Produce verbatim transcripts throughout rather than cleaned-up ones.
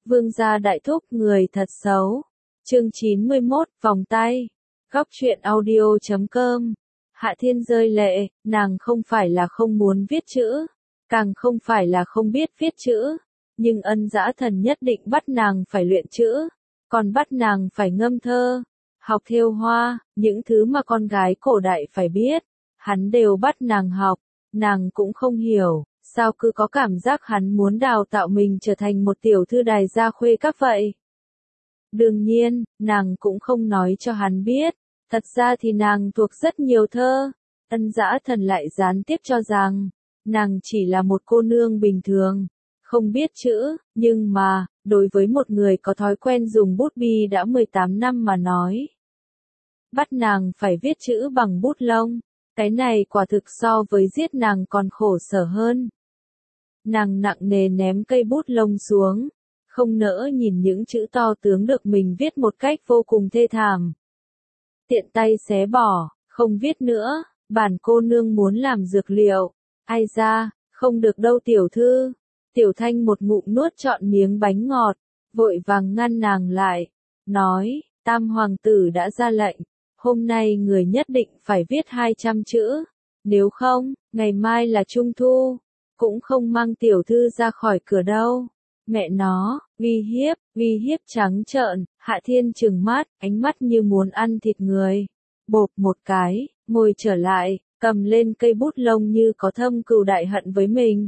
Vương gia đại thúc người thật xấu. Chương chín mươi mốt, vòng tay. Góc truyện audio chấm com. Hạ Thiên rơi lệ, nàng không phải là không muốn viết chữ, càng không phải là không biết viết chữ, nhưng Ân Dã Thần nhất định bắt nàng phải luyện chữ, còn bắt nàng phải ngâm thơ, học thêu hoa, những thứ mà con gái cổ đại phải biết, hắn đều bắt nàng học, nàng cũng không hiểu, sao cứ có cảm giác hắn muốn đào tạo mình trở thành một tiểu thư đài gia khuê các vậy. Đương nhiên, nàng cũng không nói cho hắn biết, thật ra thì nàng thuộc rất nhiều thơ. Ân Dã Thần lại gián tiếp cho rằng, nàng chỉ là một cô nương bình thường, không biết chữ, nhưng mà, đối với một người có thói quen dùng bút bi đã mười tám năm mà nói. Bắt nàng phải viết chữ bằng bút lông, cái này quả thực so với giết nàng còn khổ sở hơn. Nàng nặng nề ném cây bút lông xuống, không nỡ nhìn những chữ to tướng được mình viết một cách vô cùng thê thảm. Tiện tay xé bỏ, không viết nữa, bản cô nương muốn làm dược liệu. Ai ra, không được đâu tiểu thư. Tiểu Thanh một ngụm nuốt trọn miếng bánh ngọt, vội vàng ngăn nàng lại, nói, Tam hoàng tử đã ra lệnh, hôm nay người nhất định phải viết hai trăm chữ, nếu không, ngày mai là trung thu, cũng không mang tiểu thư ra khỏi cửa đâu. Mẹ nó, uy hiếp, uy hiếp trắng trợn, Hạ Thiên trừng mắt, ánh mắt như muốn ăn thịt người. Bộp một cái, ngồi trở lại, cầm lên cây bút lông như có thâm cừu đại hận với mình.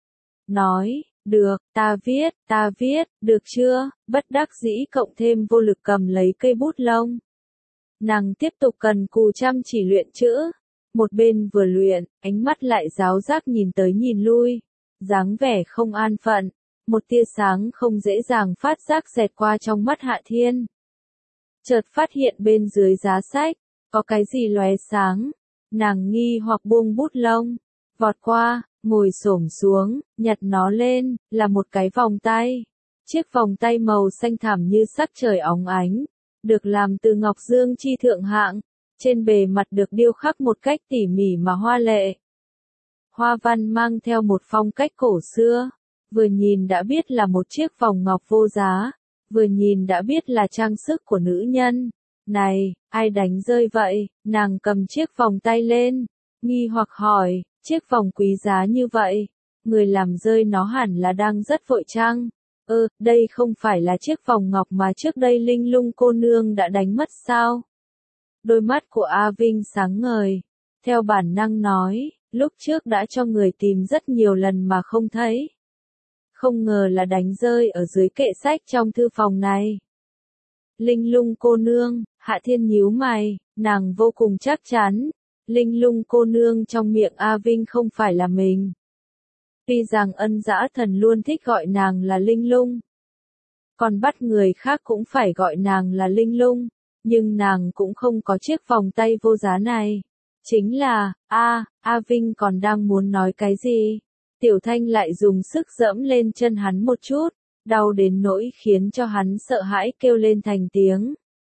Nói, được, ta viết, ta viết, được chưa, bất đắc dĩ cộng thêm vô lực cầm lấy cây bút lông. Nàng tiếp tục cần cù chăm chỉ luyện chữ, một bên vừa luyện, ánh mắt lại giáo giác nhìn tới nhìn lui, dáng vẻ không an phận. Một tia sáng không dễ dàng phát giác xẹt qua trong mắt Hạ Thiên. Chợt phát hiện bên dưới giá sách, có cái gì lóe sáng, nàng nghi hoặc buông bút lông, vọt qua, ngồi xổm xuống, nhặt nó lên, là một cái vòng tay. Chiếc vòng tay màu xanh thẳm như sắc trời óng ánh, được làm từ ngọc dương chi thượng hạng, trên bề mặt được điêu khắc một cách tỉ mỉ mà hoa lệ. Hoa văn mang theo một phong cách cổ xưa. Vừa nhìn đã biết là một chiếc vòng ngọc vô giá, vừa nhìn đã biết là trang sức của nữ nhân. Này, ai đánh rơi vậy? Nàng cầm chiếc vòng tay lên, nghi hoặc hỏi, chiếc vòng quý giá như vậy, người làm rơi nó hẳn là đang rất vội chăng? Ơ, ừ, đây không phải là chiếc vòng ngọc mà trước đây Linh Lung cô nương đã đánh mất sao? Đôi mắt của A Vinh sáng ngời, theo bản năng nói, lúc trước đã cho người tìm rất nhiều lần mà không thấy. Không ngờ là đánh rơi ở dưới kệ sách trong thư phòng này. Linh Lung cô nương, Hạ Thiên nhíu mày, nàng vô cùng chắc chắn, Linh Lung cô nương trong miệng A Vinh không phải là mình. Tuy rằng Ân Dã Thần luôn thích gọi nàng là Linh Lung, còn bắt người khác cũng phải gọi nàng là Linh Lung, nhưng nàng cũng không có chiếc vòng tay vô giá này. Chính là, a, A Vinh còn đang muốn nói cái gì? Tiểu Thanh lại dùng sức giẫm lên chân hắn một chút, đau đến nỗi khiến cho hắn sợ hãi kêu lên thành tiếng.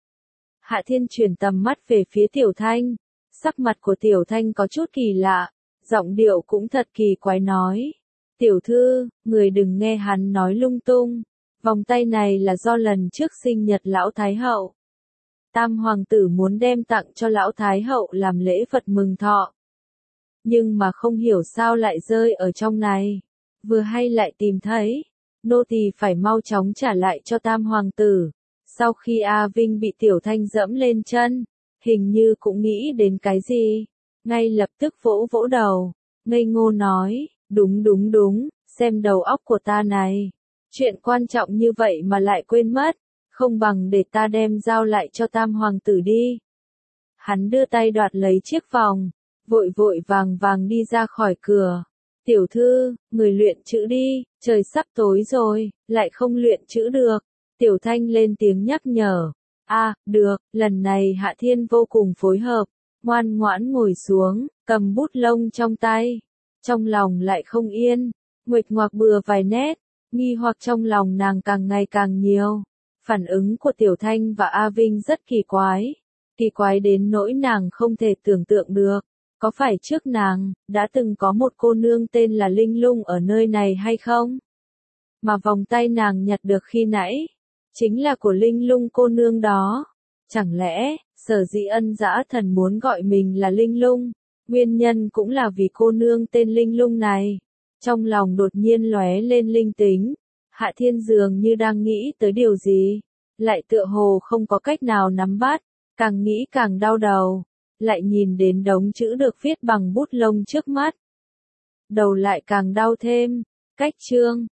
Hạ Thiên chuyển tầm mắt về phía Tiểu Thanh, sắc mặt của Tiểu Thanh có chút kỳ lạ, giọng điệu cũng thật kỳ quái nói. Tiểu thư, người đừng nghe hắn nói lung tung, vòng tay này là do lần trước sinh nhật lão Thái Hậu. Tam hoàng tử muốn đem tặng cho lão Thái Hậu làm lễ vật mừng thọ. Nhưng mà không hiểu sao lại rơi ở trong này, vừa hay lại tìm thấy, nô tỳ phải mau chóng trả lại cho Tam hoàng tử. Sau khi A Vinh bị Tiểu Thanh dẫm lên chân, hình như cũng nghĩ đến cái gì, ngay lập tức vỗ vỗ đầu, ngây ngô nói, đúng đúng đúng, xem đầu óc của ta này, chuyện quan trọng như vậy mà lại quên mất, không bằng để ta đem giao lại cho Tam hoàng tử đi. Hắn đưa tay đoạt lấy chiếc vòng, vội vội vàng vàng đi ra khỏi cửa. Tiểu thư, người luyện chữ đi, trời sắp tối rồi, lại không luyện chữ được. Tiểu Thanh lên tiếng nhắc nhở. A, à, được, lần này Hạ Thiên vô cùng phối hợp, ngoan ngoãn ngồi xuống, cầm bút lông trong tay. Trong lòng lại không yên, nguệch ngoạc bừa vài nét, nghi hoặc trong lòng nàng càng ngày càng nhiều. Phản ứng của Tiểu Thanh và A Vinh rất kỳ quái, kỳ quái đến nỗi nàng không thể tưởng tượng được. Có phải trước nàng, đã từng có một cô nương tên là Linh Lung ở nơi này hay không? mà vòng tay nàng nhặt được khi nãy, chính là của Linh Lung cô nương đó. Chẳng lẽ, sở dĩ Ân Dã Thần muốn gọi mình là Linh Lung, nguyên nhân cũng là vì cô nương tên Linh Lung này. Trong lòng đột nhiên lóe lên linh tính, Hạ Thiên dường như đang nghĩ tới điều gì, lại tựa hồ không có cách nào nắm bắt, càng nghĩ càng đau đầu, lại nhìn đến đống chữ được viết bằng bút lông trước mắt. Đầu lại càng đau thêm, cách chương.